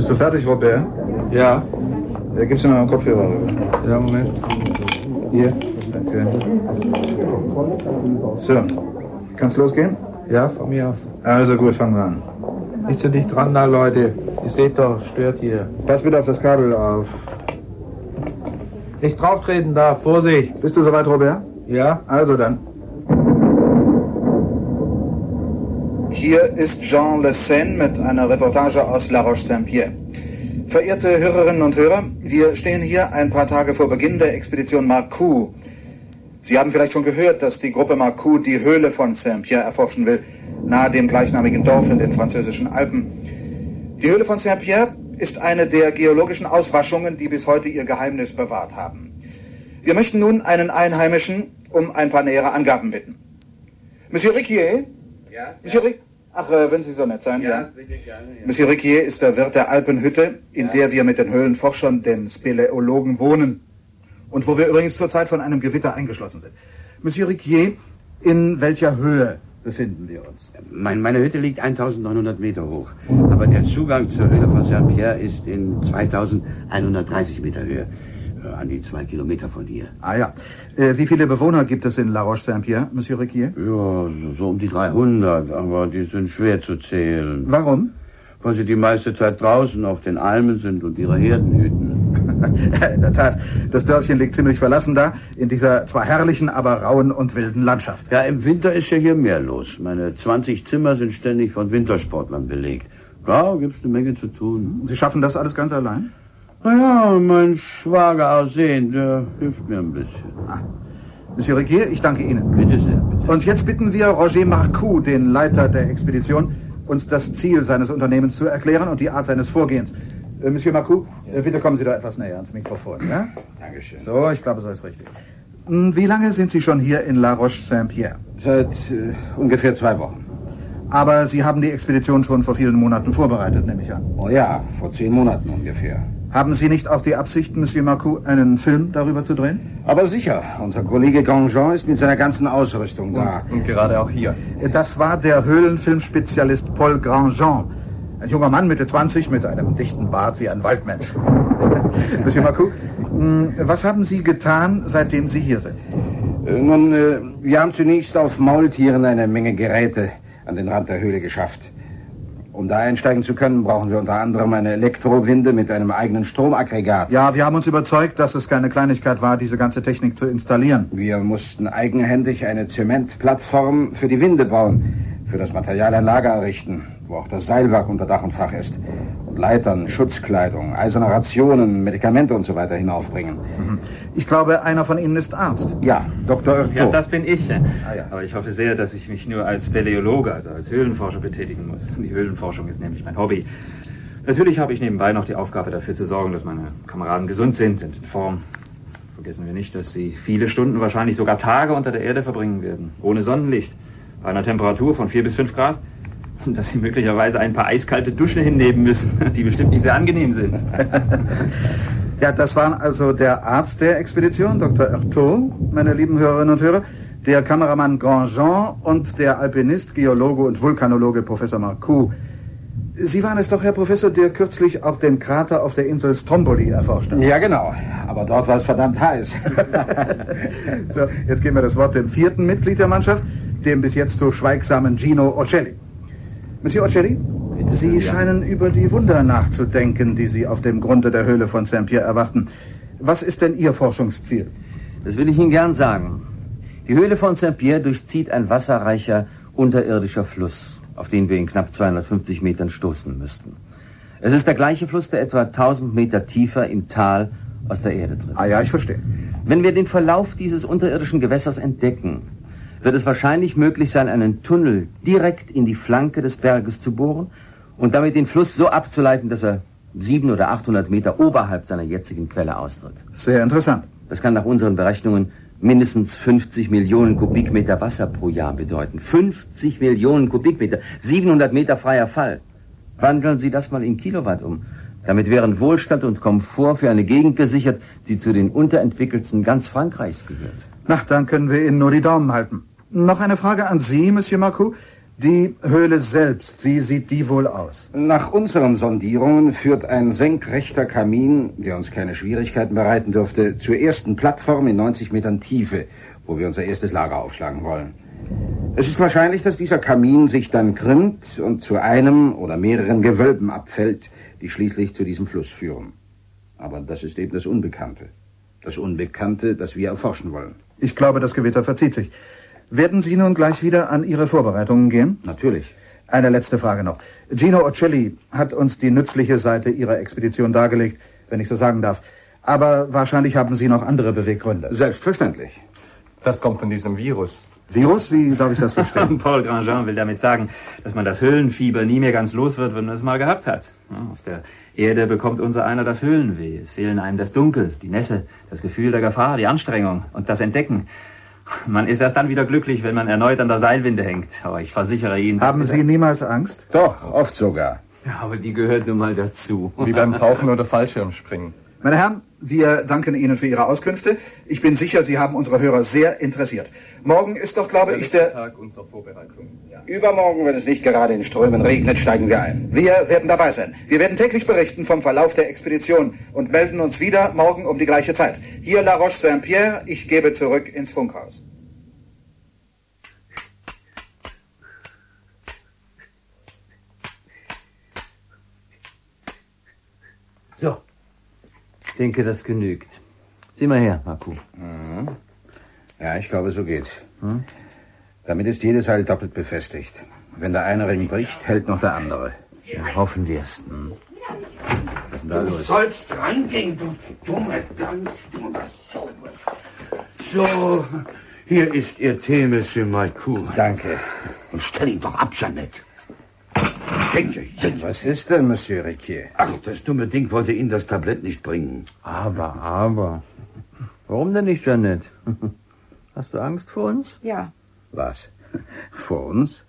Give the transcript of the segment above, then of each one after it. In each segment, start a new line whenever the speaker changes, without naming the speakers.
Bist du fertig, Robert?
Ja.
Gibst du mir mal einen Kopfhörer rüber?
Ja, Moment.
Hier. Danke. So. Kann's losgehen?
Ja, von mir aus.
Also gut, fangen wir an.
Nicht so dicht dran da, Leute. Ihr seht doch, stört hier.
Pass bitte auf das Kabel auf.
Nicht drauftreten da, Vorsicht.
Bist du soweit, Robert?
Ja?
Also dann. Hier ist Jean Le Seine mit einer Reportage aus La Roche-Saint-Pierre. Verehrte Hörerinnen und Hörer, wir stehen hier ein paar Tage vor Beginn der Expedition Marcoux. Sie haben vielleicht schon gehört, dass die Gruppe Marcoux die Höhle von Saint-Pierre erforschen will, nahe dem gleichnamigen Dorf in den französischen Alpen. Die Höhle von Saint-Pierre ist eine der geologischen Auswaschungen, die bis heute ihr Geheimnis bewahrt haben. Wir möchten nun einen Einheimischen um ein paar nähere Angaben bitten. Monsieur Riquier?
Ja?
Monsieur Riquier? Ach, wenn Sie so nett sein, ja.
Bitte gerne, ja.
Monsieur Riquier ist der Wirt der Alpenhütte, in der wir mit den Höhlenforschern, den Speleologen, wohnen. Und wo wir übrigens zurzeit von einem Gewitter eingeschlossen sind. Monsieur Riquier, in welcher Höhe befinden wir uns?
Meine Hütte liegt 1900 Meter hoch. Aber der Zugang zur Höhle von Saint-Pierre ist in 2130 Meter Höhe. An die 2 Kilometer von hier.
Ah ja. Wie viele Bewohner gibt es in La Roche-Saint-Pierre, Monsieur Riquier?
Ja, so um die 300, aber die sind schwer zu zählen.
Warum?
Weil sie die meiste Zeit draußen auf den Almen sind und ihre Herden hüten.
In der Tat, das Dörfchen liegt ziemlich verlassen da, in dieser zwar herrlichen, aber rauen und wilden Landschaft.
Ja, im Winter ist ja hier mehr los. Meine 20 Zimmer sind ständig von Wintersportlern belegt. Ja, gibt's eine Menge zu tun.
Sie schaffen das alles ganz allein?
Naja, mein Schwager Arsen, der hilft mir ein bisschen.
Ah. Monsieur Riquier, ich danke Ihnen.
Bitte sehr, bitte.
Und jetzt bitten wir Roger Marcoux, den Leiter der Expedition, uns das Ziel seines Unternehmens zu erklären und die Art seines Vorgehens. Monsieur Marcoux, bitte kommen Sie da etwas näher ans Mikrofon, ja?
Dankeschön.
So, ich glaube, so ist richtig. Wie lange sind Sie schon hier in La Roche-Saint-Pierre?
Seit ungefähr 2 Wochen.
Aber Sie haben die Expedition schon vor vielen Monaten vorbereitet, nehme ich an.
Oh ja, vor 10 Monaten ungefähr.
Haben Sie nicht auch die Absicht, Monsieur Marcoux, einen Film darüber zu drehen?
Aber sicher. Unser Kollege Grandjean ist mit seiner ganzen Ausrüstung da.
Und gerade auch hier.
Das war der Höhlenfilmspezialist Paul Grandjean. Ein junger Mann, Mitte 20, mit einem dichten Bart wie ein Waldmensch. Monsieur Marcoux, was haben Sie getan, seitdem Sie hier sind?
Nun, wir haben zunächst auf Maultieren eine Menge Geräte an den Rand der Höhle geschafft. Um da einsteigen zu können, brauchen wir unter anderem eine Elektrowinde mit einem eigenen Stromaggregat.
Ja, wir haben uns überzeugt, dass es keine Kleinigkeit war, diese ganze Technik zu installieren.
Wir mussten eigenhändig eine Zementplattform für die Winde bauen, für das Material ein Lager errichten, wo auch das Seilwerk unter Dach und Fach ist. Und Leitern, Schutzkleidung, eiserne Rationen, Medikamente und so weiter hinaufbringen.
Ich glaube, einer von Ihnen ist Arzt.
Ja, Dr. Hurtaud.
Ja, das bin ich.
Ja.
Aber ich hoffe sehr, dass ich mich nur als Speleologe, also als Höhlenforscher betätigen muss. Die Höhlenforschung ist nämlich mein Hobby. Natürlich habe ich nebenbei noch die Aufgabe dafür zu sorgen, dass meine Kameraden gesund sind in Form. Vergessen wir nicht, dass sie viele Stunden, wahrscheinlich sogar Tage unter der Erde verbringen werden. Ohne Sonnenlicht. Bei einer Temperatur von 4 bis 5 Grad. Und dass sie möglicherweise ein paar eiskalte Duschen hinnehmen müssen, die bestimmt nicht sehr angenehm sind.
Ja, das war also der Arzt der Expedition, Dr. Hurtaud, meine lieben Hörerinnen und Hörer, der Kameramann Grandjean und der Alpinist, Geologe und Vulkanologe Professor Marcoux. Sie waren es doch, Herr Professor, der kürzlich auch den Krater auf der Insel Stromboli erforscht hat.
Ja, genau. Aber dort war es verdammt heiß.
So, jetzt geben wir das Wort dem 4. Mitglied der Mannschaft, dem bis jetzt so schweigsamen Gino Ocelli. Monsieur Ocelli, Sie scheinen über die Wunder nachzudenken, die Sie auf dem Grunde der Höhle von Saint-Pierre erwarten. Was ist denn Ihr Forschungsziel?
Das will ich Ihnen gern sagen. Die Höhle von Saint-Pierre durchzieht ein wasserreicher, unterirdischer Fluss, auf den wir in knapp 250 Metern stoßen müssten. Es ist der gleiche Fluss, der etwa 1000 Meter tiefer im Tal aus der Erde tritt.
Ah ja, ich verstehe.
Wenn wir den Verlauf dieses unterirdischen Gewässers entdecken, wird es wahrscheinlich möglich sein, einen Tunnel direkt in die Flanke des Berges zu bohren und damit den Fluss so abzuleiten, dass er 700 oder 800 Meter oberhalb seiner jetzigen Quelle austritt.
Sehr interessant.
Das kann nach unseren Berechnungen mindestens 50 Millionen Kubikmeter Wasser pro Jahr bedeuten. 50 Millionen Kubikmeter, 700 Meter freier Fall. Wandeln Sie das mal in Kilowatt um. Damit wären Wohlstand und Komfort für eine Gegend gesichert, die zu den unterentwickelsten ganz Frankreichs gehört.
Na, dann können wir Ihnen nur die Daumen halten. Noch eine Frage an Sie, Monsieur Marcoux. Die Höhle selbst, wie sieht die wohl aus?
Nach unseren Sondierungen führt ein senkrechter Kamin, der uns keine Schwierigkeiten bereiten dürfte, zur ersten Plattform in 90 Metern Tiefe, wo wir unser erstes Lager aufschlagen wollen. Es ist wahrscheinlich, dass dieser Kamin sich dann krümmt und zu einem oder mehreren Gewölben abfällt, die schließlich zu diesem Fluss führen. Aber das ist eben das Unbekannte. Das Unbekannte, das wir erforschen wollen.
Ich glaube, das Gewitter verzieht sich. Werden Sie nun gleich wieder an Ihre Vorbereitungen gehen?
Natürlich.
Eine letzte Frage noch. Gino Ocelli hat uns die nützliche Seite Ihrer Expedition dargelegt, wenn ich so sagen darf. Aber wahrscheinlich haben Sie noch andere Beweggründe.
Selbstverständlich.
Das kommt von diesem Virus.
Virus? Wie darf ich das verstehen?
Paul Grandjean will damit sagen, dass man das Höhlenfieber nie mehr ganz los wird, wenn man es mal gehabt hat. Ja, auf der Erde bekommt unser einer das Höhlenweh. Es fehlen einem das Dunkel, die Nässe, das Gefühl der Gefahr, die Anstrengung und das Entdecken. Man ist erst dann wieder glücklich, wenn man erneut an der Seilwinde hängt. Aber ich versichere Ihnen...
Haben Sie niemals Angst?
Doch, oft sogar.
Ja, aber die gehört nun mal dazu.
Wie beim Tauchen oder Fallschirmspringen.
Meine Herren, wir danken Ihnen für Ihre Auskünfte. Ich bin sicher, Sie haben unsere Hörer sehr interessiert. Morgen ist doch, glaube ich, der
Tag unserer Vorbereitung. Ja.
Übermorgen, wenn es nicht gerade in Strömen regnet, steigen wir ein.
Wir werden dabei sein. Wir werden täglich berichten vom Verlauf der Expedition und melden uns wieder morgen um die gleiche Zeit. Hier La Roche-Saint-Pierre, ich gebe zurück ins Funkhaus.
So. Ich denke, das genügt. Sieh mal her, Marco.
Ja, ich glaube, so geht's. Damit ist jedes Seil doppelt befestigt. Wenn der eine Ring bricht, hält noch der andere.
Ja, hoffen wir's.
Was ist denn da los?
Sollst reingehen, du dumme, ganz dumme Sau. So, hier ist Ihr Tee, Monsieur Maikou.
Danke.
Und stell ihn doch ab, Jeannette.
Was ist denn, Monsieur Riquier?
Ach, das dumme Ding wollte Ihnen das Tablett nicht bringen.
Aber. Warum denn nicht, Jeannette? Hast du Angst vor uns?
Ja.
Was? Vor uns?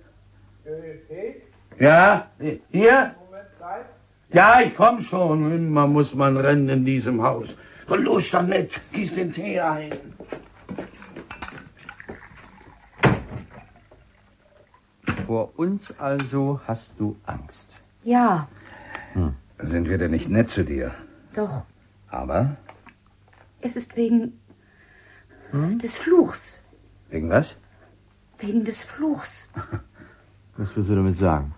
Ja, hier? Ja, ich komm schon. Immer muss man rennen in diesem Haus. Und los, Jeannette, gieß den Tee ein.
Vor uns also hast du Angst.
Ja,
Sind wir denn nicht nett zu dir?
doch.
Aber?
Es ist wegen des Fluchs.
Wegen was?
Wegen des Fluchs.
Was willst du damit sagen?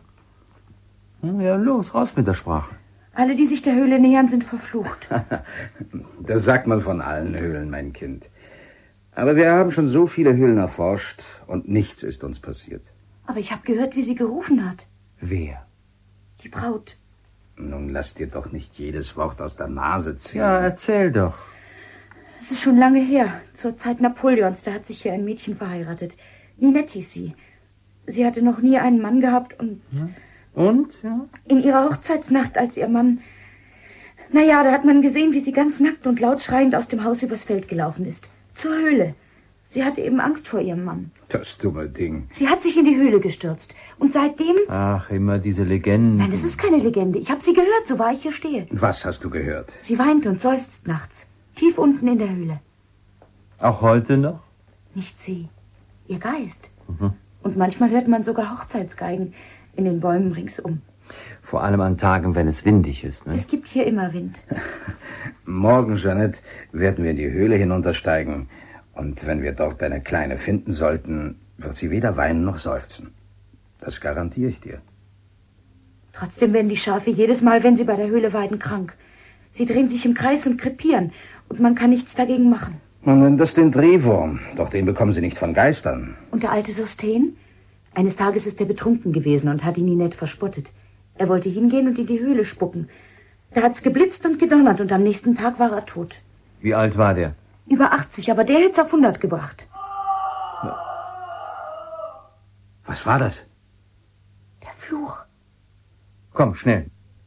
Ja, los, raus mit der Sprache.
Alle, die sich der Höhle nähern, sind verflucht.
Das sagt man von allen Höhlen, mein Kind. Aber wir haben schon so viele Höhlen erforscht und nichts ist uns passiert.
Aber ich habe gehört, wie sie gerufen hat.
Wer?
Die Braut.
Nun lass dir doch nicht jedes Wort aus der Nase ziehen.
Ja, erzähl doch.
Es ist schon lange her, zur Zeit Napoleons. Da hat sich hier ein Mädchen verheiratet. Ninette hieß sie. Sie hatte noch nie einen Mann gehabt und...
Und? Ja?
In ihrer Hochzeitsnacht, als ihr Mann... Naja, da hat man gesehen, wie sie ganz nackt und laut schreiend aus dem Haus übers Feld gelaufen ist. Zur Höhle. Sie hatte eben Angst vor ihrem Mann.
Das dumme Ding.
Sie hat sich in die Höhle gestürzt. Und seitdem...
Ach, immer diese Legenden.
Nein, das ist keine Legende. Ich habe sie gehört, so wahr ich hier stehe.
Was hast du gehört?
Sie weint und seufzt nachts. Tief unten in der Höhle.
Auch heute noch?
Nicht sie. Ihr Geist. Und manchmal hört man sogar Hochzeitsgeigen in den Bäumen ringsum.
Vor allem an Tagen, wenn es windig ist, ne?
Es gibt hier immer Wind.
Morgen, Jeannette, werden wir in die Höhle hinuntersteigen. Und wenn wir dort eine Kleine finden sollten, wird sie weder weinen noch seufzen. Das garantiere ich dir.
Trotzdem werden die Schafe jedes Mal, wenn sie bei der Höhle weiden, krank. Sie drehen sich im Kreis und krepieren. Und man kann nichts dagegen machen.
Man nennt das den Drehwurm. Doch den bekommen sie nicht von Geistern.
Und der alte Sosten? Eines Tages ist er betrunken gewesen und hat ihn Ninette verspottet. Er wollte hingehen und in die Höhle spucken. Da hat's geblitzt und gedonnert und am nächsten Tag war er tot.
Wie alt war der?
Über 80, aber der hätt's auf 100 gebracht.
Was war das?
Der Fluch.
Komm, schnell.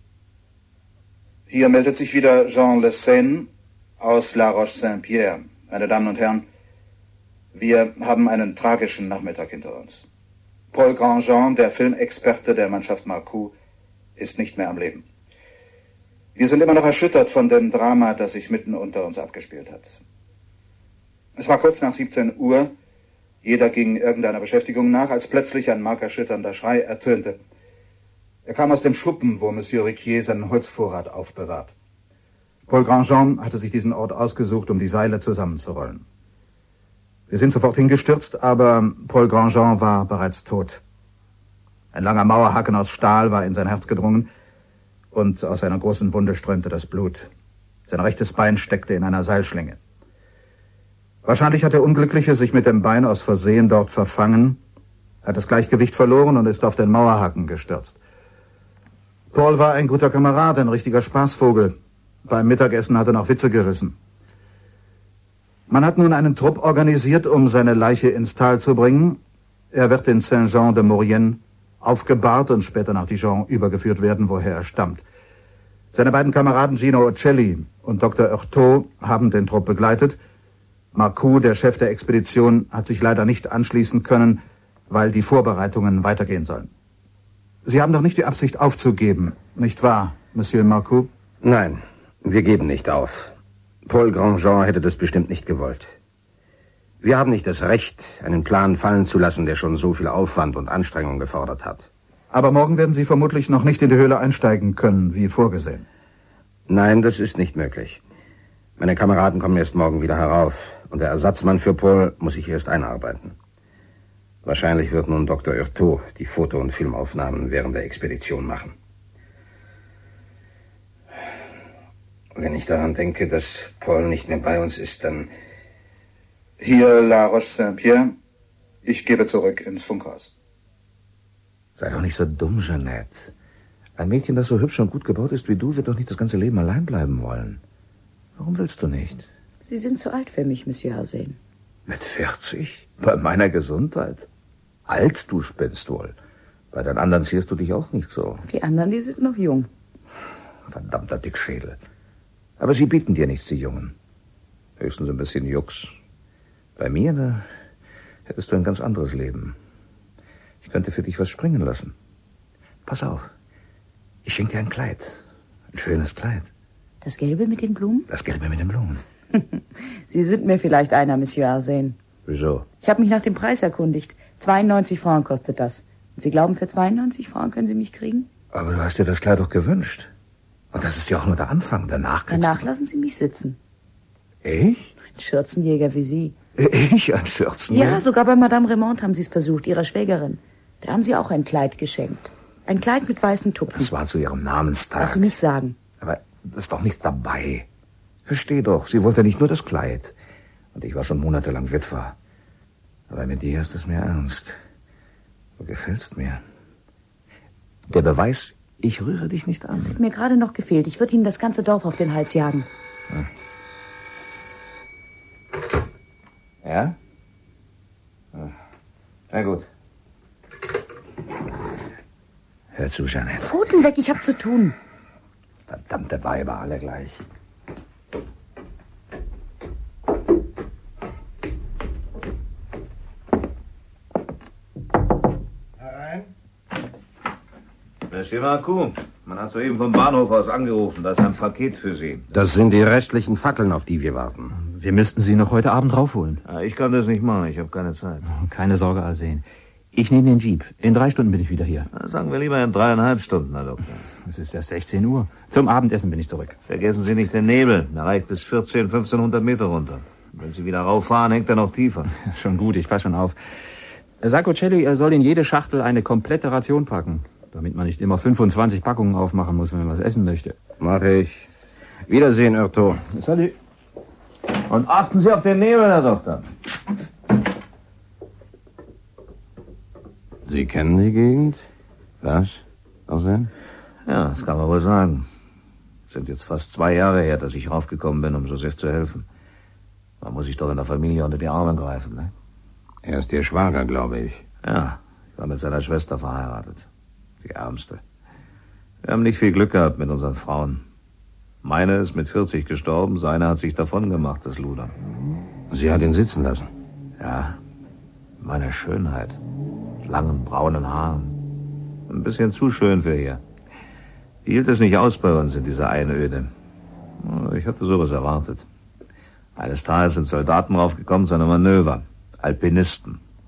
Hier meldet sich wieder Jean Le Seine aus La Roche-Saint-Pierre. Meine Damen und Herren, wir haben einen tragischen Nachmittag hinter uns. Paul Grandjean, der Filmexperte der Mannschaft Marcoux, ist nicht mehr am Leben. Wir sind immer noch erschüttert von dem Drama, das sich mitten unter uns abgespielt hat. Es war kurz nach 17 Uhr, Jeder ging irgendeiner Beschäftigung nach, als plötzlich ein markerschütternder Schrei ertönte. Er kam aus dem Schuppen, wo Monsieur Riquier seinen Holzvorrat aufbewahrt. Paul Grandjean hatte sich diesen Ort ausgesucht, um die Seile zusammenzurollen. Wir sind sofort hingestürzt, aber Paul Grandjean war bereits tot. Ein langer Mauerhaken aus Stahl war in sein Herz gedrungen und aus seiner großen Wunde strömte das Blut. Sein rechtes Bein steckte in einer Seilschlinge. Wahrscheinlich hat der Unglückliche sich mit dem Bein aus Versehen dort verfangen, hat das Gleichgewicht verloren und ist auf den Mauerhaken gestürzt. Paul war ein guter Kamerad, ein richtiger Spaßvogel. Beim Mittagessen hat er noch Witze gerissen. Man hat nun einen Trupp organisiert, um seine Leiche ins Tal zu bringen. Er wird in Saint-Jean-de-Maurienne aufgebahrt und später nach Dijon übergeführt werden, woher er stammt. Seine beiden Kameraden Gino Ocelli und Dr. Heurtaud haben den Trupp begleitet. Marcoux, der Chef der Expedition, hat sich leider nicht anschließen können, weil die Vorbereitungen weitergehen sollen. Sie haben doch nicht die Absicht aufzugeben, nicht wahr, Monsieur Marcoux?
Nein, wir geben nicht auf. Paul Grandjean hätte das bestimmt nicht gewollt. Wir haben nicht das Recht, einen Plan fallen zu lassen, der schon so viel Aufwand und Anstrengung gefordert hat.
Aber morgen werden Sie vermutlich noch nicht in die Höhle einsteigen können, wie vorgesehen.
Nein, das ist nicht möglich. Meine Kameraden kommen erst morgen wieder herauf und der Ersatzmann für Paul muss sich erst einarbeiten. Wahrscheinlich wird nun Dr. Heurtaud die Foto- und Filmaufnahmen während der Expedition machen. Wenn ich daran denke, dass Paul nicht mehr bei uns ist, dann...
Hier La Roche-Saint-Pierre. Ich gebe zurück ins Funkhaus.
Sei doch nicht so dumm, Jeanette. Ein Mädchen, das so hübsch und gut gebaut ist wie du, wird doch nicht das ganze Leben allein bleiben wollen. Warum willst du nicht?
Sie sind zu alt für mich, Monsieur Arsène.
Mit 40? Bei meiner Gesundheit? Alt, du spinnst wohl. Bei den anderen ziehst du dich auch nicht so.
Die anderen, die sind noch jung.
Verdammter Dickschädel. Aber sie bieten dir nichts, die Jungen. Höchstens ein bisschen Jux. Bei mir, da hättest du ein ganz anderes Leben. Ich könnte für dich was springen lassen. Pass auf. Ich schenke dir ein Kleid. Ein schönes Kleid.
Das Gelbe mit den Blumen?
Das Gelbe mit den Blumen.
Sie sind mir vielleicht einer, Monsieur Arsène.
Wieso?
Ich habe mich nach dem Preis erkundigt. 92 Francs kostet das. Und Sie glauben, für 92 Francs können Sie mich kriegen?
Aber du hast dir das Kleid doch gewünscht. Und das ist ja auch nur der Anfang. Danach
lassen Sie mich sitzen.
Ich?
Ein Schürzenjäger wie Sie.
Ich ein Schürzenjäger?
Ja, sogar bei Madame Raymond haben Sie es versucht, Ihrer Schwägerin. Da haben Sie auch ein Kleid geschenkt. Ein Kleid mit weißen Tupfen.
Das war zu Ihrem Namenstag.
Was Sie nicht sagen.
Aber da ist doch nichts dabei. Versteh doch, sie wollte nicht nur das Kleid. Und ich war schon monatelang Witwer. Aber mit dir ist es mir ernst. Du gefällst mir. Der Beweis, ich rühre dich nicht an.
Das hat mir gerade noch gefehlt. Ich würde Ihnen das ganze Dorf auf den Hals jagen.
Ja? Na gut. Hör zu, Jeanette.
Pfoten weg, ich hab zu tun.
Verdammte Weiber, alle gleich.
Herein.
Monsieur Marcoux, man hat soeben vom Bahnhof aus angerufen. Das ist ein Paket für Sie.
Das sind die restlichen Fackeln, auf die wir warten.
Wir müssten sie noch heute Abend raufholen.
Ich kann das nicht machen, ich habe keine Zeit.
Keine Sorge, Arsène. Ich nehme den Jeep. In 3 Stunden bin ich wieder hier.
Sagen wir lieber in 3,5 Stunden, Herr Doktor.
Es ist erst 16 Uhr. Zum Abendessen bin ich zurück.
Vergessen Sie nicht den Nebel. Der reicht bis 1500 Meter runter. Wenn Sie wieder rauffahren, hängt er noch tiefer.
Schon gut, ich pass schon auf. Sag Ocelli, er soll in jede Schachtel eine komplette Ration packen, damit man nicht immer 25 Packungen aufmachen muss, wenn man was essen möchte.
Mach ich. Wiedersehen, Heurtaud.
Salut. Und achten Sie auf den Nebel, Herr Doktor.
Sie kennen die Gegend? Was? Aussehen?
Ja, das kann man wohl sagen. Es sind jetzt fast 2 Jahre her, dass ich raufgekommen bin, um Joseph zu helfen. Man muss sich doch in der Familie unter die Arme greifen, ne?
Er ist Ihr Schwager, glaube ich.
Ja, ich war mit seiner Schwester verheiratet. Die ärmste. Wir haben nicht viel Glück gehabt mit unseren Frauen. Meine ist mit 40 gestorben, seine hat sich davon gemacht, das Luder.
Sie hat ihn sitzen lassen?
Ja, meine Schönheit. Mit langen, braunen Haaren. Ein bisschen zu schön für hier. Die hielt es nicht aus bei uns in dieser Einöde. Ich hatte sowas erwartet. Eines Tages sind Soldaten raufgekommen zu einem Manöver. Alpinisten.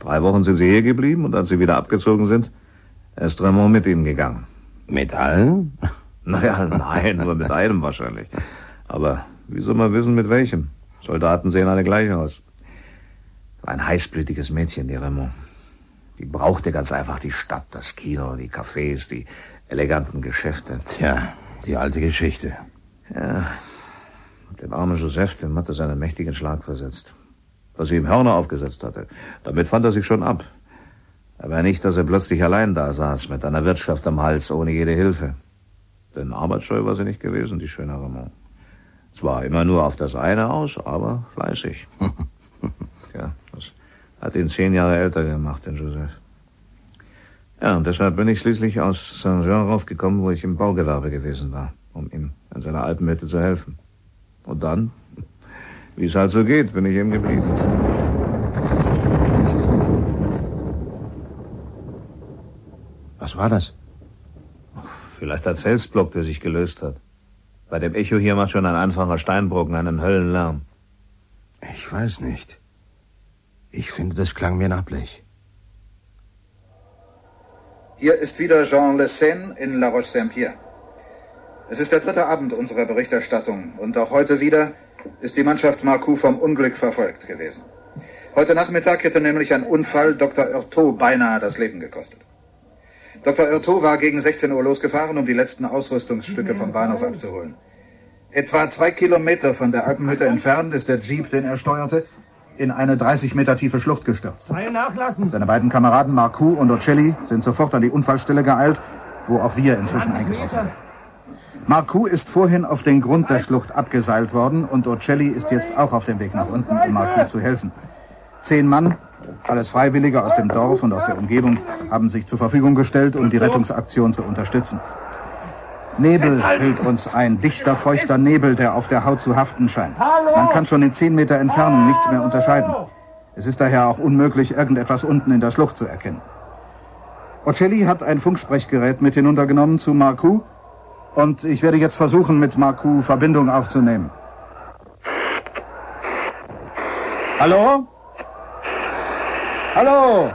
3 Wochen sind sie hier geblieben und als sie wieder abgezogen sind, ist Raymond mit ihnen gegangen.
Mit allen?
Naja, nein, nur mit einem wahrscheinlich. Aber wie soll man wissen, mit welchem? Soldaten sehen alle gleich aus. War ein heißblütiges Mädchen, die Raymond. Die brauchte ganz einfach die Stadt, das Kino, die Cafés, die eleganten Geschäfte.
Tja, die alte Geschichte.
Ja, den armen Joseph, dem hat er seinen mächtigen Schlag versetzt. Was sie ihm Hörner aufgesetzt hatte. Damit fand er sich schon ab. Aber nicht, dass er plötzlich allein da saß, mit einer Wirtschaft am Hals, ohne jede Hilfe. Denn arbeitsscheu war sie nicht gewesen, die schöne Raymond. Zwar immer nur auf das eine aus, aber fleißig. Ja, das hat ihn 10 Jahre älter gemacht, den Joseph. Ja, und deshalb bin ich schließlich aus Saint-Jean raufgekommen, wo ich im Baugewerbe gewesen war, um ihm an seiner Alpenhütte zu helfen. Und dann, wie es halt so geht, bin ich ihm geblieben.
Was war das?
Vielleicht ein Felsblock, der sich gelöst hat. Bei dem Echo hier macht schon ein einfacher Steinbrocken einen Höllenlärm.
Ich weiß nicht. Ich finde, das klang mir nach Blech.
Hier ist wieder Jean Le Seine in La Roche-Saint-Pierre. Es ist der 3. Abend unserer Berichterstattung und auch heute wieder ist die Mannschaft Marcoux vom Unglück verfolgt gewesen. Heute Nachmittag hätte nämlich ein Unfall Dr. Heurtaud beinahe das Leben gekostet. Dr. Heurtaud war gegen 16 Uhr losgefahren, um die letzten Ausrüstungsstücke vom Bahnhof abzuholen. Etwa 2 Kilometer von der Alpenhütte entfernt ist der Jeep, den er steuerte, in eine 30 Meter tiefe Schlucht gestürzt. Seine beiden Kameraden Marcoux und Ocelli sind sofort an die Unfallstelle geeilt, wo auch wir inzwischen eingetroffen sind. Marcoux ist vorhin auf den Grund der Schlucht abgeseilt worden und Ocelli ist jetzt auch auf dem Weg nach unten, um Marcoux zu helfen. 10 Mann, alles Freiwillige aus dem Dorf und aus der Umgebung, haben sich zur Verfügung gestellt, um die Rettungsaktion zu unterstützen. Nebel hüllt uns ein, dichter, feuchter Nebel, der auf der Haut zu haften scheint. Man kann schon in 10 Meter Entfernung nichts mehr unterscheiden. Es ist daher auch unmöglich, irgendetwas unten in der Schlucht zu erkennen. Ocelli hat ein Funksprechgerät mit hinuntergenommen zu Marcoux und ich werde jetzt versuchen, mit Marcoux Verbindung aufzunehmen. Hallo? Hallo?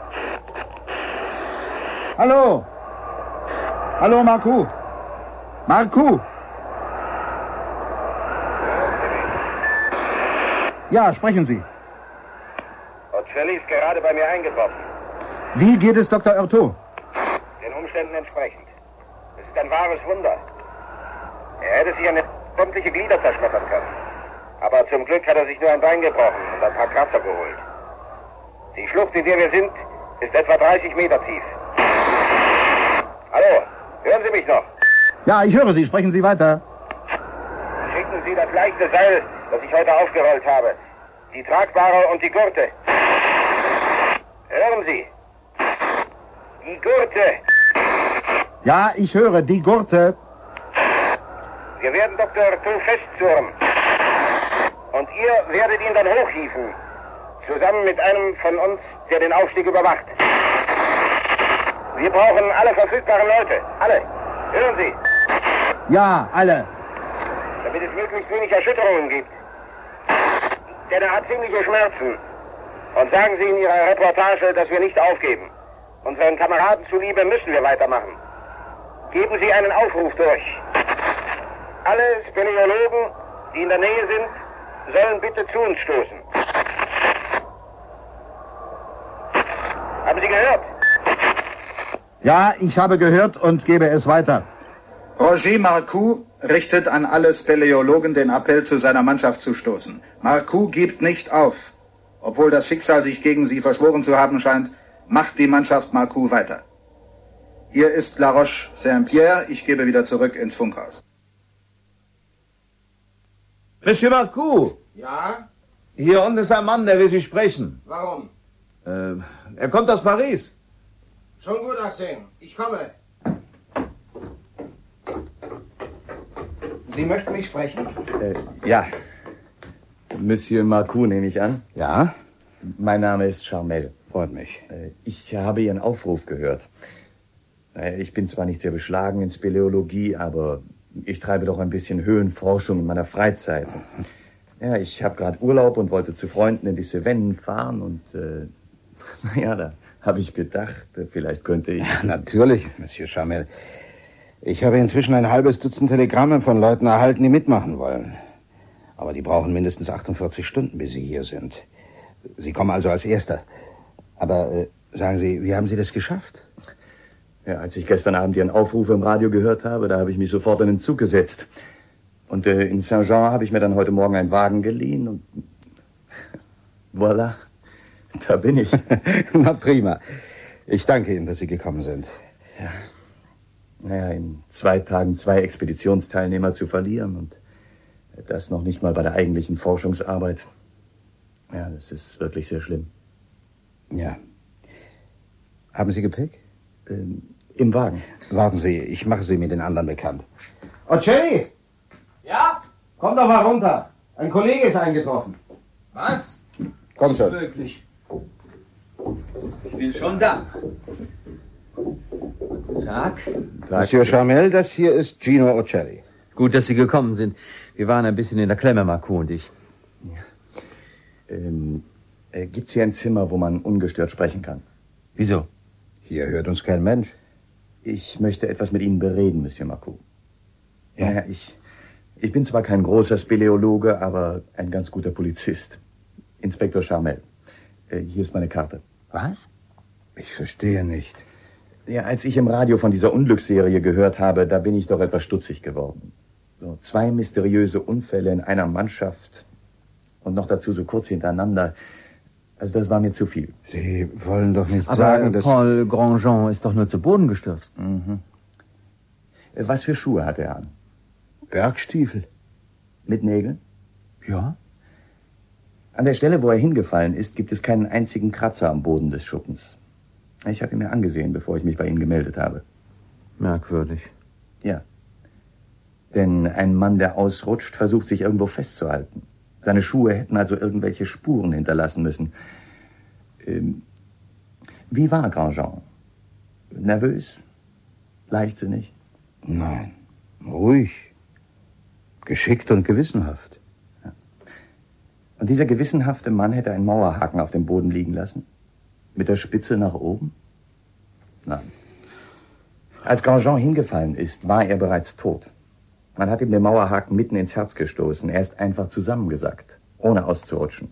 Hallo? Hallo, Marcoux? Marcoux? Ja, sprechen Sie.
Ocelli ist gerade bei mir eingetroffen.
Wie geht es Dr. Heurtaud?
Den Umständen entsprechend. Es ist ein wahres Wunder. Er hätte sich an sämtliche Glieder zerschmettern können. Aber zum Glück hat er sich nur ein Bein gebrochen und ein paar Kratzer geholt. Die Schlucht, in der wir sind, ist etwa 30 Meter tief. Hallo, hören Sie mich noch?
Ja, ich höre Sie. Sprechen Sie weiter.
Schicken Sie das leichte Seil, das ich heute aufgerollt habe. Die tragbare und die Gurte. Hören Sie? Die Gurte.
Ja, ich höre. Die Gurte.
Wir werden Dr. Heurtaud festzurren. Und ihr werdet ihn dann hochhieven. Zusammen mit einem von uns, der den Aufstieg überwacht. Wir brauchen alle verfügbaren Leute. Alle. Hören Sie?
Ja, alle.
Damit es möglichst wenig Erschütterungen gibt. Denn er hat ziemliche Schmerzen. Und sagen Sie in Ihrer Reportage, dass wir nicht aufgeben. Unseren Kameraden zuliebe müssen wir weitermachen. Geben Sie einen Aufruf durch. Alle Speleologen, die in der Nähe sind, sollen bitte zu uns stoßen. Haben Sie gehört?
Ja, ich habe gehört und gebe es weiter. Roger Marcoux richtet an alle Speleologen den Appell, zu seiner Mannschaft zu stoßen. Marcoux gibt nicht auf. Obwohl das Schicksal sich gegen sie verschworen zu haben scheint, macht die Mannschaft Marcoux weiter. Hier ist La Roche-Saint-Pierre. Ich gebe wieder zurück ins Funkhaus.
Monsieur Marcoux!
Ja?
Hier unten ist ein Mann, der will Sie sprechen.
Warum?
Er kommt aus Paris.
Schon gut, Arsène. Ich komme. Sie möchten mich sprechen?
Ja. Monsieur Marcoux, nehme ich an.
Ja?
Mein Name ist Charmel.
Freut mich.
Ich habe Ihren Aufruf gehört. Ich bin zwar nicht sehr beschlagen in Speleologie, aber ich treibe doch ein bisschen Höhenforschung in meiner Freizeit. Ja, ich habe gerade Urlaub und wollte zu Freunden in die Cevennen fahren und
Ja, da habe ich gedacht, vielleicht könnte ich...
Ja, natürlich, Monsieur Charmel. Ich habe inzwischen ein halbes Dutzend Telegramme von Leuten erhalten, die mitmachen wollen. Aber die brauchen mindestens 48 Stunden, bis sie hier sind. Sie kommen also als Erster. Aber sagen Sie, wie haben Sie das geschafft?
Ja, als ich gestern Abend Ihren Aufruf im Radio gehört habe, da habe ich mich sofort in den Zug gesetzt. Und in Saint-Jean habe ich mir dann heute Morgen einen Wagen geliehen und... Voilà, da bin ich.
Na prima. Ich danke Ihnen, dass Sie gekommen sind.
Ja. Naja, in 2 Tagen 2 Expeditionsteilnehmer zu verlieren und das noch nicht mal bei der eigentlichen Forschungsarbeit. Ja, das ist wirklich sehr schlimm.
Ja. Haben Sie Gepäck?
Im Wagen.
Warten Sie, ich mache Sie mit den anderen bekannt. Ocelli!
Ja?
Komm doch mal runter. Ein Kollege ist eingetroffen.
Was?
Komm schon.
Möglich.
Ich bin schon da. Guten Tag.
Monsieur Charmel, das hier ist Gino Ocelli.
Gut, dass Sie gekommen sind. Wir waren ein bisschen in der Klemme, Marco und ich.
Gibt's hier ein Zimmer, wo man ungestört sprechen kann?
Wieso?
Hier hört uns kein Mensch.
Ich möchte etwas mit Ihnen bereden, Monsieur Marco.
Ja?
Naja, ich bin zwar kein großer Speleologe, aber ein ganz guter Polizist. Inspektor Charmel. Hier ist meine Karte.
Was? Ich verstehe nicht.
Ja, als ich im Radio von dieser Unglücksserie gehört habe, da bin ich doch etwas stutzig geworden. So 2 mysteriöse Unfälle in einer Mannschaft und noch dazu so kurz hintereinander. Also das war mir zu viel.
Sie wollen doch nicht
Aber
sagen, dass...
Paul Grandjean ist doch nur zu Boden gestürzt.
Mhm. Was für Schuhe hat er an?
Bergstiefel.
Mit Nägeln?
Ja.
An der Stelle, wo er hingefallen ist, gibt es keinen einzigen Kratzer am Boden des Schuppens. Ich habe ihn mir angesehen, bevor ich mich bei Ihnen gemeldet habe.
Merkwürdig.
Ja. Denn ein Mann, der ausrutscht, versucht sich irgendwo festzuhalten. Seine Schuhe hätten also irgendwelche Spuren hinterlassen müssen. Wie war Grandjean? Nervös? Leichtsinnig?
Nein, ruhig. Geschickt und gewissenhaft.
Ja. Und dieser gewissenhafte Mann hätte einen Mauerhaken auf dem Boden liegen lassen? Mit der Spitze nach oben? Nein. Als Grandjean hingefallen ist, war er bereits tot. Man hat ihm den Mauerhaken mitten ins Herz gestoßen. Er ist einfach zusammengesackt, ohne auszurutschen.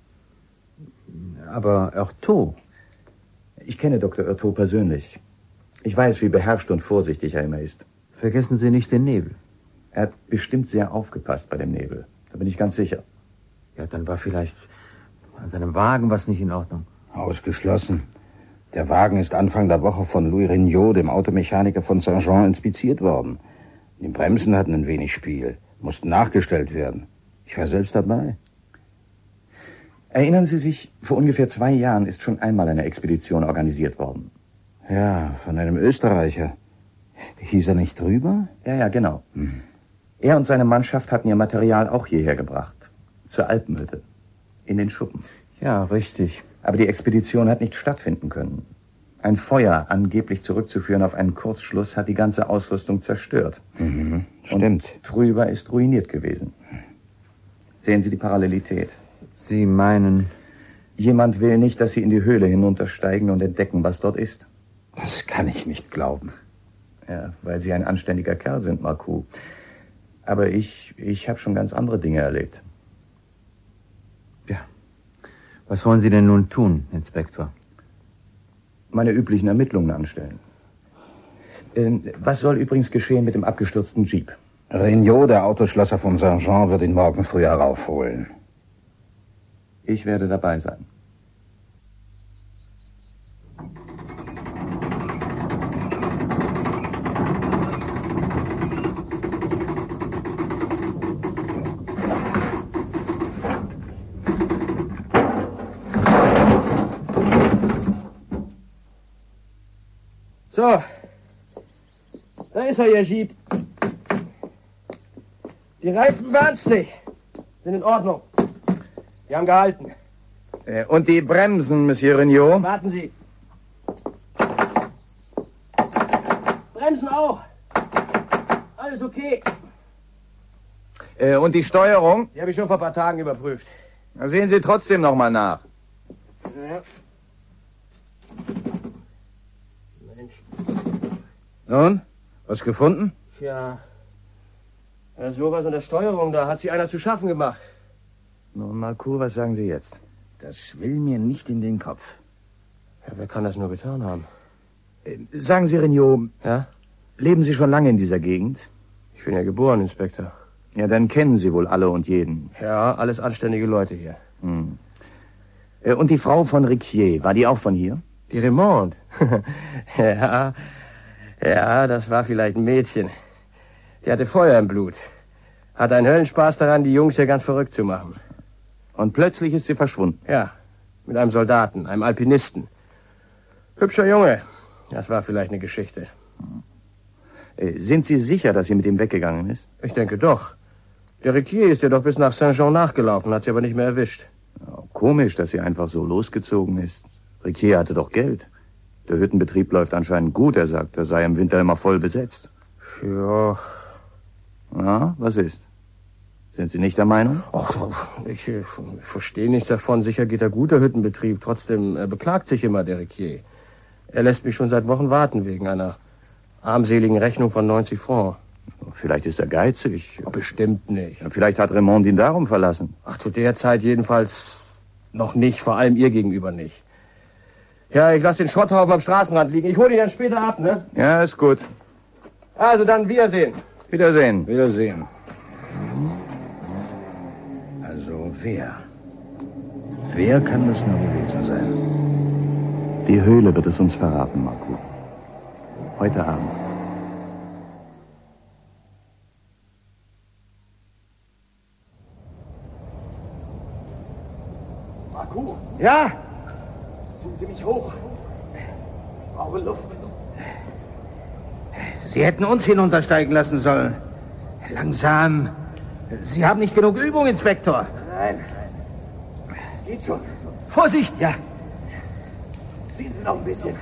Aber Heurtaud?
Ich kenne Dr. Heurtaud persönlich. Ich weiß, wie beherrscht und vorsichtig er immer ist.
Vergessen Sie nicht den Nebel.
Er hat bestimmt sehr aufgepasst bei dem Nebel. Da bin ich ganz sicher.
Ja, dann war vielleicht an seinem Wagen was nicht in Ordnung.
Ausgeschlossen. Der Wagen ist Anfang der Woche von Louis Regnault, dem Automechaniker von Saint-Jean, inspiziert worden. Die Bremsen hatten ein wenig Spiel, mussten nachgestellt werden. Ich war selbst dabei.
Erinnern Sie sich, vor ungefähr 2 Jahren ist schon einmal eine Expedition organisiert worden.
Ja, von einem Österreicher. Hieß er nicht drüber?
Ja, genau. Er und seine Mannschaft hatten ihr Material auch hierher gebracht. Zur Alpenhütte. In den Schuppen.
Ja, richtig.
Aber die Expedition hat nicht stattfinden können. Ein Feuer, angeblich zurückzuführen auf einen Kurzschluss, hat die ganze Ausrüstung zerstört.
Mhm, stimmt.
Und Trüber ist ruiniert gewesen. Sehen Sie die Parallelität?
Sie meinen...
Jemand will nicht, dass Sie in die Höhle hinuntersteigen und entdecken, was dort ist.
Das kann ich nicht glauben.
Ja, weil Sie ein anständiger Kerl sind, Marcoux. Aber ich habe schon ganz andere Dinge erlebt.
Ja. Was wollen Sie denn nun tun, Inspektor?
Meine üblichen Ermittlungen anstellen. Was soll übrigens geschehen mit dem abgestürzten Jeep?
Regnault, der Autoschlosser von Saint-Jean, wird ihn morgen früh heraufholen.
Ich werde dabei sein.
So, da ist er, Ihr Jeep. Die Reifen waren's nicht. Sind in Ordnung. Die haben gehalten.
Und die Bremsen, Monsieur Regnault?
Warten Sie. Bremsen auch. Alles okay.
Und die Steuerung?
Die habe ich schon vor ein paar Tagen überprüft.
Da sehen Sie trotzdem noch mal nach.
Ja.
Nun, was gefunden?
Ja, sowas an der Steuerung, da hat sie einer zu schaffen gemacht.
Nun, Marcoux, was sagen Sie jetzt? Das will mir nicht in den Kopf.
Ja, wer kann das nur getan haben?
Sagen Sie, Regnault,
Ja?
leben Sie schon lange in dieser Gegend?
Ich bin ja geboren, Inspektor.
Ja, dann kennen Sie wohl alle und jeden.
Ja, alles anständige Leute hier.
Hm. Und die Frau von Riquier, war die auch von hier?
Die Raymond? Ja, das war vielleicht ein Mädchen. Die hatte Feuer im Blut. Hatte einen Höllenspaß daran, die Jungs hier ganz verrückt zu machen.
Und plötzlich ist sie verschwunden?
Ja, mit einem Soldaten, einem Alpinisten. Hübscher Junge. Das war vielleicht eine Geschichte.
Sind Sie sicher, dass sie mit ihm weggegangen ist?
Ich denke doch. Der Riquier ist ja doch bis nach Saint-Jean nachgelaufen, hat sie aber nicht mehr erwischt.
Ja, komisch, dass sie einfach so losgezogen ist. Riquier hatte doch Geld. Der Hüttenbetrieb läuft anscheinend gut. Er sagt, er sei im Winter immer voll besetzt.
Ja.
Na, was ist? Sind Sie nicht der Meinung?
Ach, ich verstehe nichts davon. Sicher geht der gut, der Hüttenbetrieb. Trotzdem beklagt sich immer der Riquier. Er lässt mich schon seit Wochen warten wegen einer armseligen Rechnung von 90 Francs.
Vielleicht ist er geizig.
Oh, bestimmt nicht.
Ja, vielleicht hat Raymond ihn darum verlassen.
Ach, zu der Zeit jedenfalls noch nicht. Vor allem ihr gegenüber nicht. Ja, ich lasse den Schrotthaufen am Straßenrand liegen. Ich hole ihn dann später ab, ne?
Ja, ist gut.
Also dann Wiedersehen.
Wiedersehen. Wiedersehen. Also wer? Wer kann das nur gewesen sein? Die Höhle wird es uns verraten, Marcoux. Heute Abend.
Marcoux,
Ja?
ziehen Sie mich hoch. Ich brauche Luft.
Sie hätten uns hinuntersteigen lassen sollen. Langsam. Sie haben nicht genug Übung, Inspektor.
Nein, es geht schon.
Vorsicht!
Ja.
Ziehen Sie noch ein bisschen.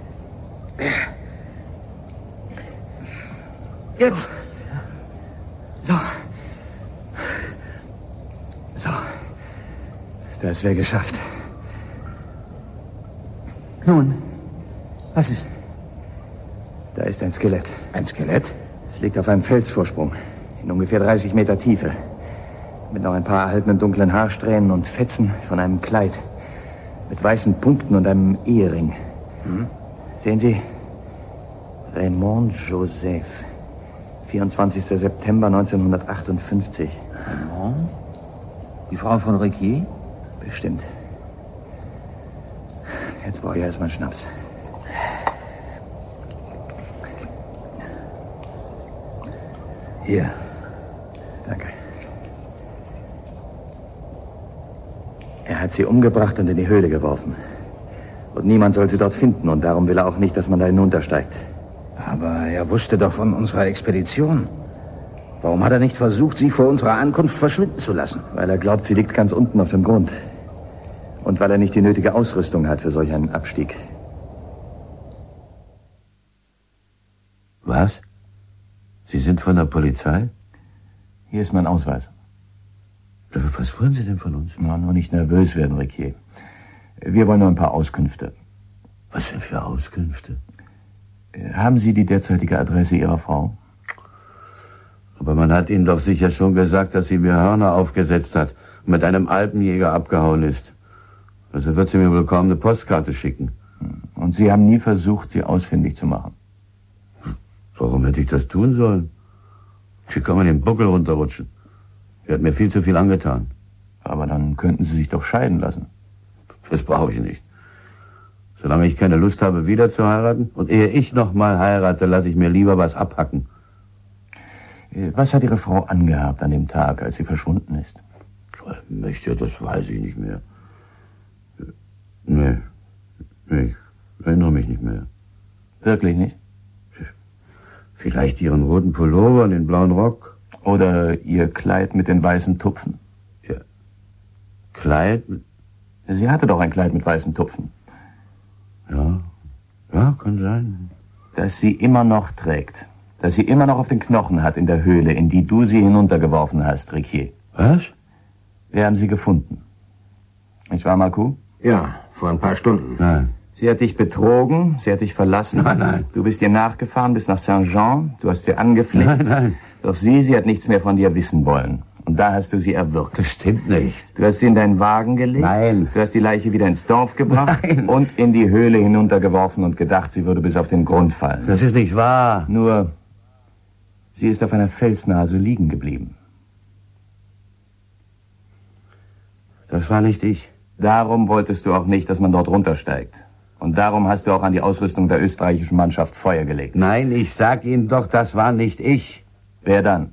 Jetzt. So. So. Das wäre geschafft.
Nun, was ist?
Da ist ein Skelett. Ein Skelett? Es liegt auf einem Felsvorsprung. In ungefähr 30 Meter Tiefe. Mit noch ein paar erhaltenen dunklen Haarsträhnen und Fetzen von einem Kleid. Mit weißen Punkten und einem Ehering. Hm? Sehen Sie? Raymond Joseph. 24. September 1958.
Raymond? Die Frau von Riquier?
Bestimmt. Jetzt brauche ich erstmal Schnaps. Hier. Danke. Er hat sie umgebracht und in die Höhle geworfen. Und niemand soll sie dort finden. Und darum will er auch nicht, dass man da hinuntersteigt. Aber er wusste doch von unserer Expedition. Warum hat er nicht versucht, sie vor unserer Ankunft verschwinden zu lassen? Weil er glaubt, sie liegt ganz unten auf dem Grund. Und weil er nicht die nötige Ausrüstung hat für solch einen Abstieg.
Was? Sie sind von der Polizei?
Hier ist mein Ausweis.
Was wollen Sie denn von uns?
Na, nur nicht nervös werden, Riquier. Wir wollen nur ein paar Auskünfte.
Was denn für Auskünfte?
Haben Sie die derzeitige Adresse Ihrer Frau?
Aber man hat Ihnen doch sicher schon gesagt, dass sie mir Hörner aufgesetzt hat und mit einem Alpenjäger abgehauen ist. Also wird sie mir wohl kaum eine Postkarte schicken.
Und Sie haben nie versucht, sie ausfindig zu machen?
Warum hätte ich das tun sollen? Sie kann mir den Buckel runterrutschen. Sie hat mir viel zu viel angetan.
Aber dann könnten Sie sich doch scheiden lassen.
Das brauche ich nicht. Solange ich keine Lust habe, wieder zu heiraten und ehe ich noch mal heirate, lasse ich mir lieber was abhacken.
Was hat Ihre Frau angehabt an dem Tag, als sie verschwunden ist?
Das weiß ich nicht mehr. Nee, ich erinnere mich nicht mehr.
Wirklich nicht?
Vielleicht Ihren roten Pullover und den blauen Rock.
Oder Ihr Kleid mit den weißen Tupfen.
Ja. Kleid?
Sie hatte doch ein Kleid mit weißen Tupfen.
Ja, kann sein.
Das sie immer noch trägt. Das sie immer noch auf den Knochen hat in der Höhle, in die du sie hinuntergeworfen hast, Riquier.
Was?
Wir haben sie gefunden. Nicht wahr, Marcoux?
Ja, vor ein paar Stunden.
Nein.
Sie hat dich betrogen, sie hat dich verlassen.
Nein, nein.
Du bist ihr nachgefahren bis nach Saint-Jean, du hast sie angefleht.
Nein, nein.
Doch sie hat nichts mehr von dir wissen wollen. Und da hast du sie erwürgt.
Das stimmt nicht.
Du hast sie in deinen Wagen gelegt.
Nein.
Du hast die Leiche wieder ins Dorf gebracht.
Nein.
Und in die Höhle hinuntergeworfen und gedacht, sie würde bis auf den Grund fallen.
Das ist nicht wahr.
Nur, sie ist auf einer Felsnase liegen geblieben.
Das war nicht ich.
Darum wolltest du auch nicht, dass man dort runtersteigt. Und darum hast du auch an die Ausrüstung der österreichischen Mannschaft Feuer gelegt.
Nein, ich sag Ihnen doch, das war nicht ich.
Wer dann?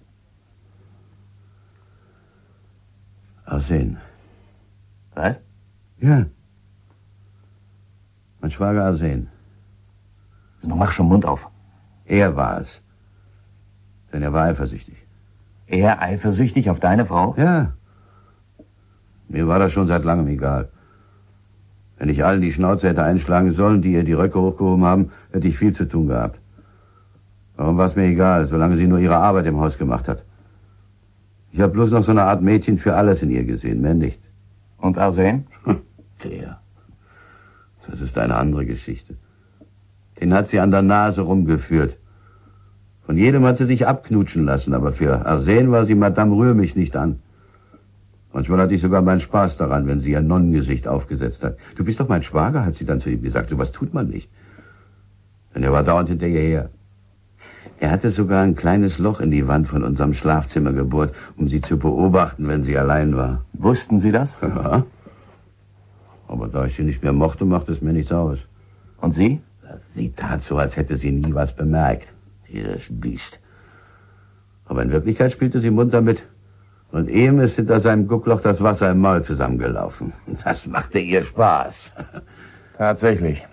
Arsène.
Was?
Ja. Mein Schwager Arsène.
Nun mach schon Mund auf.
Er war es. Denn er war eifersüchtig.
Er eifersüchtig auf deine Frau?
Ja. Mir war das schon seit langem egal. Wenn ich allen die Schnauze hätte einschlagen sollen, die ihr die Röcke hochgehoben haben, hätte ich viel zu tun gehabt. Warum war es mir egal, solange sie nur ihre Arbeit im Haus gemacht hat? Ich habe bloß noch so eine Art Mädchen für alles in ihr gesehen, mehr nicht.
Und Arsène?
Der. Das ist eine andere Geschichte. Den hat sie an der Nase rumgeführt. Von jedem hat sie sich abknutschen lassen, aber für Arsène war sie Madame Rühr mich nicht an. Manchmal hatte ich sogar meinen Spaß daran, wenn sie ihr Nonnengesicht aufgesetzt hat. Du bist doch mein Schwager, hat sie dann zu ihm gesagt. So was tut man nicht. Denn er war dauernd hinter ihr her. Er hatte sogar ein kleines Loch in die Wand von unserem Schlafzimmer gebohrt, um sie zu beobachten, wenn sie allein war.
Wussten Sie das?
Ja. Aber da ich sie nicht mehr mochte, machte es mir nichts aus.
Und Sie?
Sie tat so, als hätte sie nie was bemerkt. Dieses Biest. Aber in Wirklichkeit spielte sie munter mit. Und ihm ist hinter seinem Guckloch das Wasser im Maul zusammengelaufen. Das machte ihr Spaß.
Tatsächlich.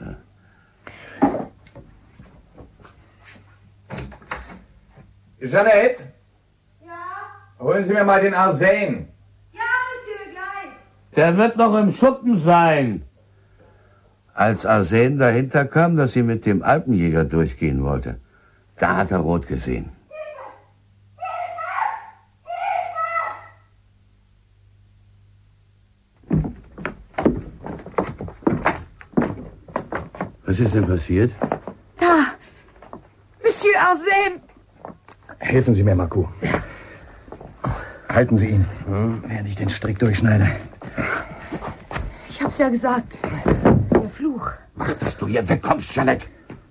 Jeanette?
Ja?
Holen Sie mir mal den Arsène.
Ja, Monsieur, gleich.
Der wird noch im Schuppen sein. Als Arsène dahinter kam, dass sie mit dem Alpenjäger durchgehen wollte, da hat er rot gesehen. Was ist denn passiert?
Da! Monsieur Arsène!
Helfen Sie mir, Marco. Halten Sie ihn, während ich den Strick durchschneide.
Ich hab's ja gesagt. Der Fluch.
Mach, dass du hier wegkommst, Jeanette.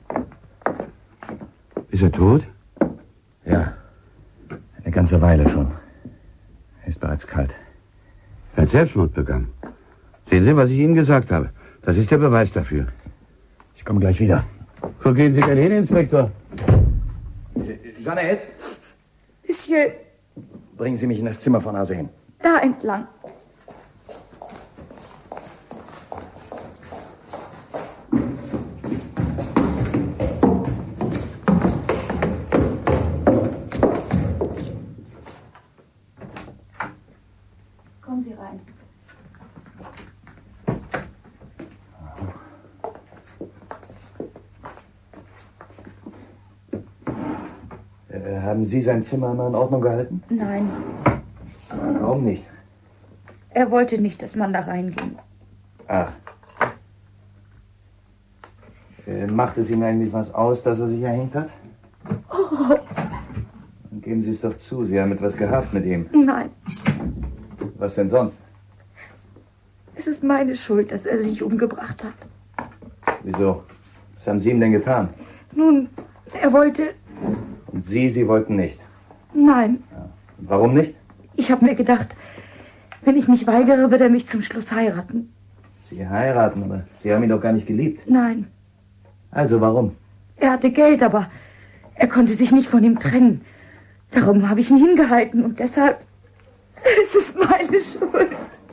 Ist er tot?
Ja, eine ganze Weile schon. Er ist bereits kalt.
Er hat Selbstmord begangen. Sehen Sie, was ich Ihnen gesagt habe. Das ist der Beweis dafür.
Ich komme gleich wieder.
Wo gehen Sie denn hin, Inspektor?
Jeanette,
Monsieur,
bringen Sie mich in das Zimmer von Arsène.
da entlang. Kommen Sie rein.
Haben Sie sein Zimmer immer in Ordnung gehalten?
Nein,
Warum nicht?
er wollte nicht, dass man da reinging.
Ach. Macht es ihm eigentlich was aus, dass er sich erhängt hat?
Oh,
Dann geben Sie es doch zu, Sie haben etwas gehabt mit ihm.
nein,
Was denn sonst?
es ist meine Schuld, dass er sich umgebracht hat.
Wieso? Was haben Sie ihm denn getan?
Nun, er wollte...
Und Sie wollten nicht.
Nein,
Und warum nicht?
ich habe mir gedacht, wenn ich mich weigere, wird er mich zum Schluss heiraten.
Sie heiraten, aber Sie haben ihn doch gar nicht geliebt.
Nein,
Also warum?
er hatte Geld, aber er konnte sich nicht von ihm trennen. Darum habe ich ihn hingehalten und deshalb... Es ist meine Schuld.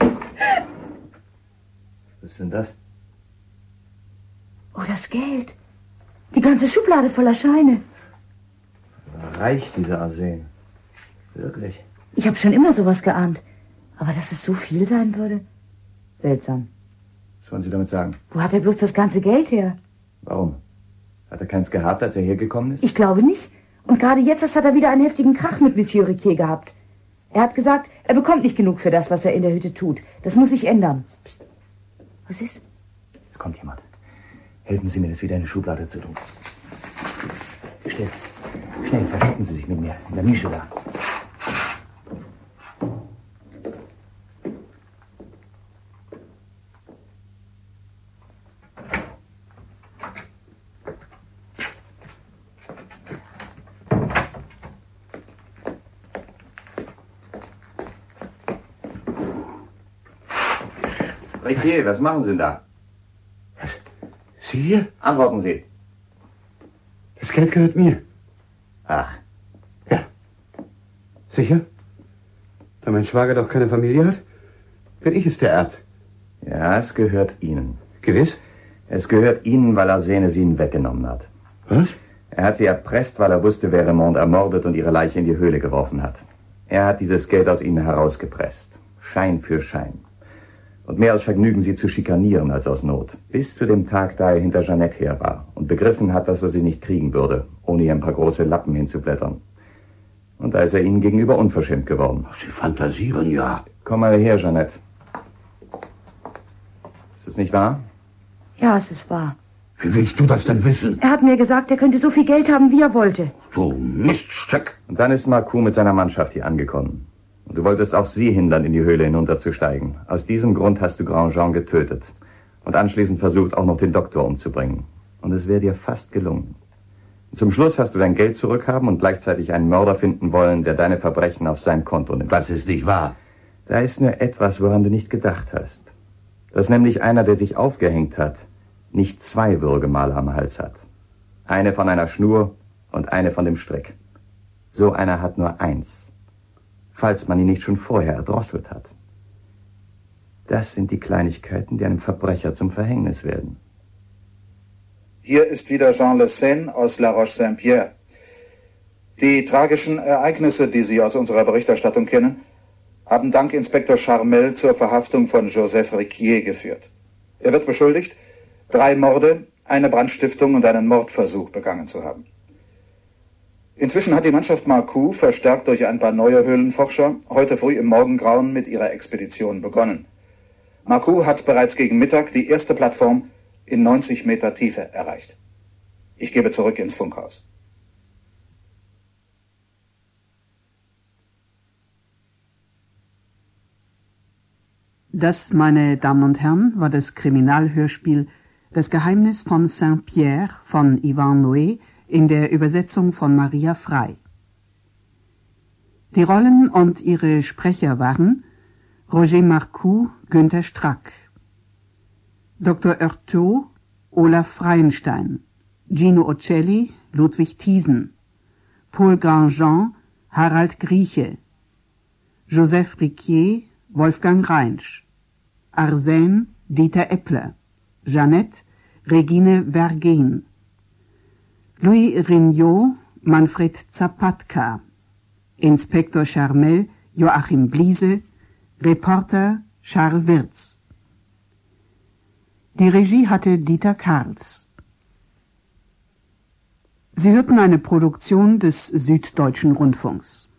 Was ist denn das?
Oh, das Geld. Die ganze Schublade voller Scheine.
Reich, dieser Arsène. Wirklich.
Ich habe schon immer sowas geahnt. Aber dass es so viel sein würde? Seltsam.
Was wollen Sie damit sagen?
Wo hat er bloß das ganze Geld her?
Warum? Hat er keins gehabt, als er hergekommen ist?
Ich glaube nicht. Und gerade jetzt erst hat er wieder einen heftigen Krach mit Monsieur Riquier gehabt. Er hat gesagt, er bekommt nicht genug für das, was er in der Hütte tut. Das muss sich ändern. Psst. Was ist?
Es kommt jemand.
Helfen Sie mir, das wieder in die Schublade zu tun. Schnell, schnell, verstecken Sie sich mit mir. In der Nische da.
Riquier, was machen Sie denn da?
Sie hier?
Antworten Sie.
Das Geld gehört mir.
Ach.
Ja. Sicher? Da mein Schwager doch keine Familie hat, bin ich es, der erbt.
Ja, es gehört Ihnen.
Gewiss?
Es gehört Ihnen, weil Arsene sie Ihnen weggenommen hat.
Was?
Er hat sie erpresst, weil er wusste, wer Raymond ermordet und ihre Leiche in die Höhle geworfen hat. Er hat dieses Geld aus Ihnen herausgepresst. Schein für Schein. Und mehr aus Vergnügen, sie zu schikanieren als aus Not. Bis zu dem Tag, da er hinter Jeanette her war und begriffen hat, dass er sie nicht kriegen würde, ohne ihr ein paar große Lappen hinzublättern. Und da ist er Ihnen gegenüber unverschämt geworden.
Sie fantasieren ja.
Komm mal her, Jeanette. Ist es nicht wahr?
Ja, es ist wahr.
Wie willst du das denn wissen?
Er hat mir gesagt, er könnte so viel Geld haben, wie er wollte.
Du Miststück.
Und dann ist Marcoux mit seiner Mannschaft hier angekommen. Und du wolltest auch sie hindern, in die Höhle hinunterzusteigen. Aus diesem Grund hast du Grandjean getötet. Und anschließend versucht, auch noch den Doktor umzubringen. Und es wäre dir fast gelungen. Und zum Schluss hast du dein Geld zurückhaben und gleichzeitig einen Mörder finden wollen, der deine Verbrechen auf sein Konto nimmt.
Das ist nicht wahr.
Da ist nur etwas, woran du nicht gedacht hast. Dass nämlich einer, der sich aufgehängt hat, nicht 2 Würgemale am Hals hat. Eine von einer Schnur und eine von dem Strick. So einer hat nur 1. Falls man ihn nicht schon vorher erdrosselt hat. Das sind die Kleinigkeiten, die einem Verbrecher zum Verhängnis werden.
Hier ist wieder Jean Le Seine aus La Roche-Saint-Pierre. Die tragischen Ereignisse, die Sie aus unserer Berichterstattung kennen, haben dank Inspektor Charmel zur Verhaftung von Joseph Riquier geführt. Er wird beschuldigt, 3 Morde, eine Brandstiftung und einen Mordversuch begangen zu haben. Inzwischen hat die Mannschaft Marcoux, verstärkt durch ein paar neue Höhlenforscher, heute früh im Morgengrauen mit ihrer Expedition begonnen. Marcoux hat bereits gegen Mittag die erste Plattform in 90 Meter Tiefe erreicht. Ich gebe zurück ins Funkhaus.
Das, meine Damen und Herren, war das Kriminalhörspiel Das Geheimnis von Saint-Pierre von Yvan Noé in der Übersetzung von Maria Frey. Die Rollen und ihre Sprecher waren Roger Marcoux, Günther Strack, Dr. Heurtaud, Olaf Freienstein, Gino Ocelli, Ludwig Thiesen, Paul Grandjean, Harald Grieche, Joseph Riquier, Wolfgang Reinsch, Arsène, Dieter Eppler, Jeanette, Regine Vergeen, Louis Rignot, Manfred Zapatka, Inspektor Charmel, Joachim Bliese, Reporter Charles Wirz. Die Regie hatte Dieter Karls. Sie hörten eine Produktion des Süddeutschen Rundfunks.